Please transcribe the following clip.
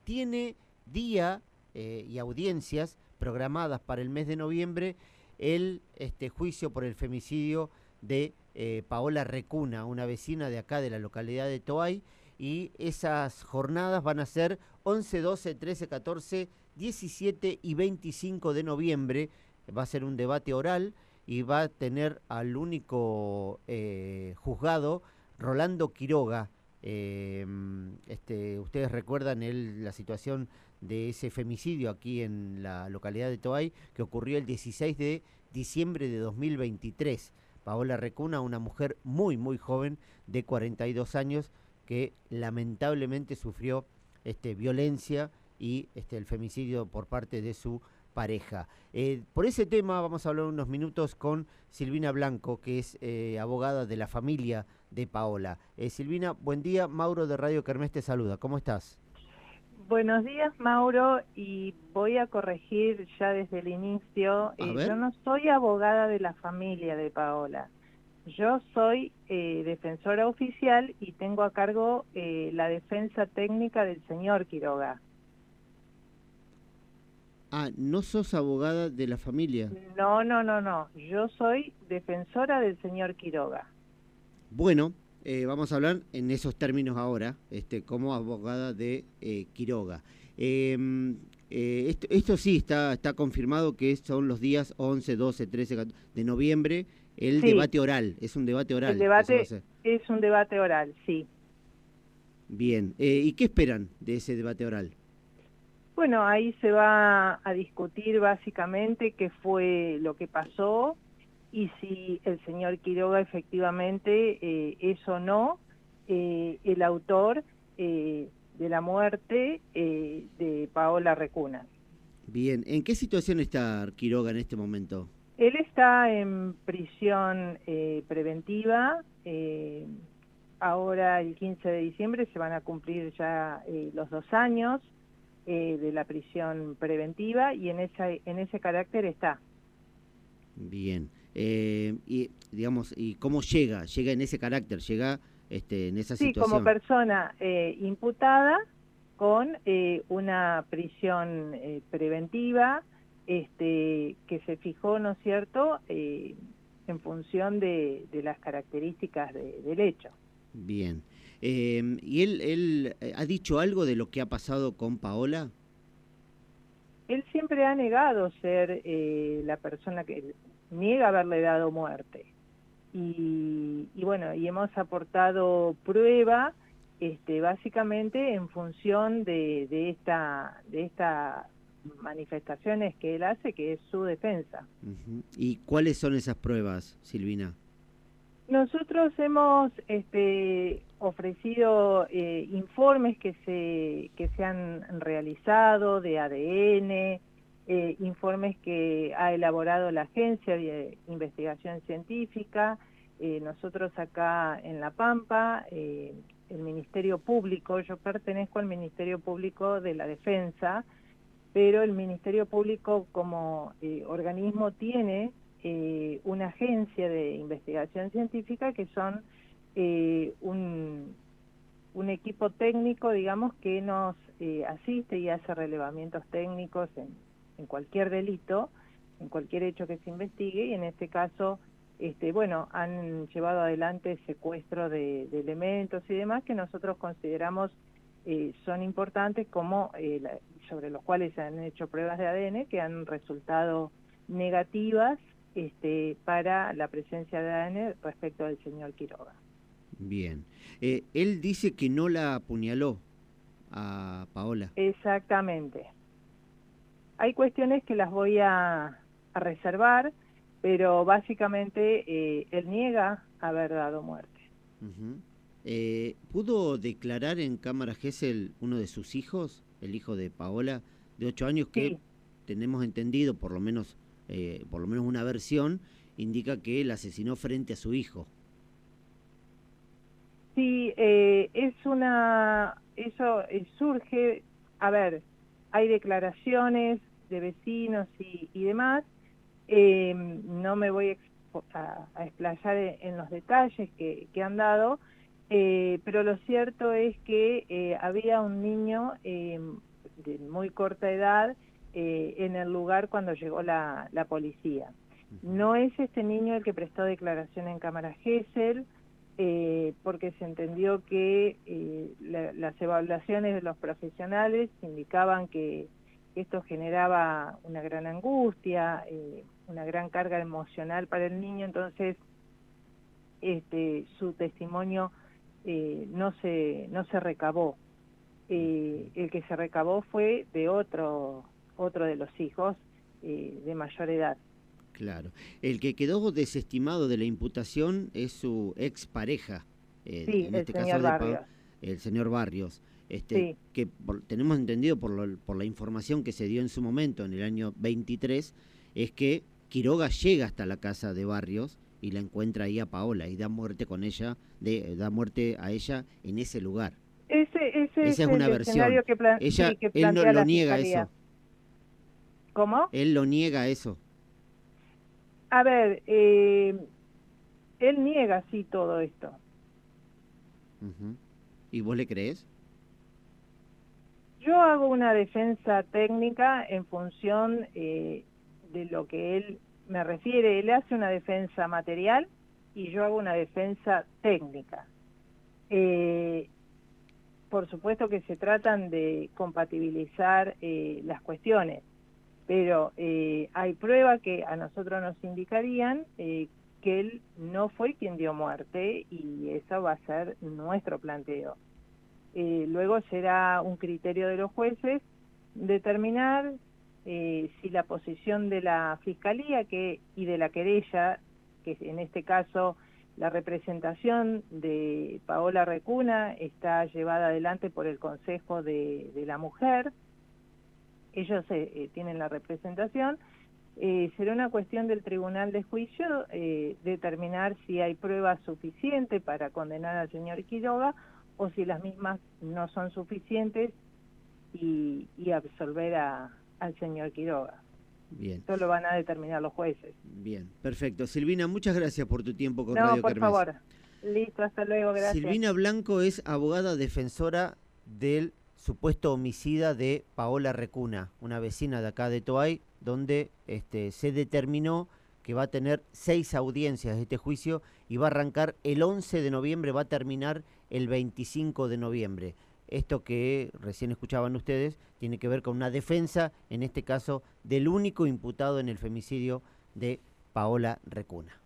tiene día y audiencias programadas para el mes de noviembre el juicio por el femicidio de Paola Recuna, una vecina de acá de la localidad de Toay, y esas jornadas van a ser 11, 12, 13, 14, 17 y 25 de noviembre. Va a ser un debate oral y va a tener al único juzgado Rolando Quiroga. Ustedes recuerdan la situación de ese femicidio aquí en la localidad de Toay, que ocurrió el 16 de diciembre de 2023. Paola Recuna, una mujer muy, muy joven, de 42 años, que lamentablemente sufrió violencia y el femicidio por parte de su pareja. Por ese tema vamos a hablar unos minutos con Silvina Blanco, que es abogada de la familia de Paola. Silvina, buen día. Mauro de Radio Kermés te saluda. ¿Cómo estás? Buenos días, Mauro, y voy a corregir ya desde el inicio. A ver. Yo no soy abogada de la familia de Paola. Yo soy defensora oficial y tengo a cargo la defensa técnica del señor Quiroga. Ah, ¿no sos abogada de la familia? No. Yo soy defensora del señor Quiroga. Bueno, vamos a hablar en esos términos ahora, como abogada de Quiroga. Esto sí está confirmado que son los días 11, 12, 13 de noviembre, el Sí, debate oral, es un debate oral. El debate es un debate oral, sí. Bien, ¿y qué esperan de ese debate oral? Bueno, ahí se va a discutir básicamente qué fue lo que pasó y si el señor Quiroga efectivamente es o no el autor de la muerte de Paola Recuna. Bien, ¿en qué situación está Quiroga en este momento? Él está en prisión preventiva. Ahora el 15 de diciembre se van a cumplir ya los 2 años de la prisión preventiva y en ese carácter está. Bien, y digamos, ¿y cómo llega? ¿Llega en ese carácter? ¿Llega en esa Sí, situación? como persona imputada con una prisión preventiva que se fijó, ¿no es cierto?, en función de las características del hecho. Bien. ¿Y él ha dicho algo de lo que ha pasado con Paola? Él siempre ha negado ser la persona que niega haberle dado muerte. Y bueno, y hemos aportado prueba básicamente en función de esta manifestaciones que él hace, que es su defensa. ¿Y cuáles son esas pruebas, Silvina? Nosotros hemos ofrecido informes que se han realizado de ADN, informes que ha elaborado la Agencia de Investigación Científica. Nosotros acá en La Pampa, el Ministerio Público, yo pertenezco al Ministerio Público de la Defensa, pero el Ministerio Público como organismo tiene una agencia de investigación científica que son un equipo técnico, digamos, que nos asiste y hace relevamientos técnicos en cualquier delito, en cualquier hecho que se investigue, y en este caso, bueno, han llevado adelante secuestro de elementos y demás que nosotros consideramos son importantes, como sobre los cuales se han hecho pruebas de ADN que han resultado negativas para la presencia de ADN respecto del señor Quiroga. Bien. Él dice que no la apuñaló a Paola. Exactamente. Hay cuestiones que las voy a reservar, pero básicamente él niega haber dado muerte. ¿Pudo declarar en cámara Gesell uno de sus hijos, el hijo de Paola, de 8 años, que Sí. tenemos entendido, por lo menos una versión, indica que él asesinó frente a su hijo? Sí, eso surge, a ver, hay declaraciones de vecinos y demás, no me voy a explayar en los detalles que han dado, pero lo cierto es que había un niño de muy corta edad en el lugar cuando llegó la policía. No es este niño el que prestó declaración en cámara Gesell, porque se entendió que las evaluaciones de los profesionales indicaban que esto generaba una gran angustia, una gran carga emocional para el niño, entonces su testimonio no se recabó. El que se recabó fue de otro de los hijos de mayor edad. Claro. El que quedó desestimado de la imputación es su expareja, Sí, en el este señor caso Barrios. el señor Barrios, Sí. que tenemos entendido por la información que se dio en su momento, en el año 23, es que Quiroga llega hasta la casa de Barrios y la encuentra ahí a Paola y da muerte da muerte a ella en ese lugar. Ese Esa es es una el versión. escenario que Él no plantea lo la niega Fiscalía. eso. ¿Cómo? Él lo niega eso. A ver, él niega sí todo esto. ¿Y vos le crees? Yo hago una defensa técnica en función de lo que él me refiere. Él hace una defensa material y yo hago una defensa técnica. Por supuesto que se tratan de compatibilizar las cuestiones, pero hay pruebas que a nosotros nos indicarían que él no fue quien dio muerte y eso va a ser nuestro planteo. Luego será un criterio de los jueces determinar si la posición de la Fiscalía y de la querella, que en este caso la representación de Paola Recuna está llevada adelante por el Consejo de la Mujer, ellos tienen la representación, será una cuestión del Tribunal de Juicio determinar si hay pruebas suficientes para condenar al señor Quiroga o si las mismas no son suficientes y absolver al señor Quiroga. Bien. Esto lo van a determinar los jueces. Bien, perfecto. Silvina, muchas gracias por tu tiempo con No, Radio por Kermés. favor. Listo, hasta luego, gracias. Silvina Blanco es abogada defensora del supuesto homicida de Paola Recuna, una vecina de acá de Toay, donde se determinó que va a tener 6 audiencias de este juicio y va a arrancar el 11 de noviembre, va a terminar el 25 de noviembre. Esto que recién escuchaban ustedes tiene que ver con una defensa, en este caso, del único imputado en el femicidio de Paola Recuna.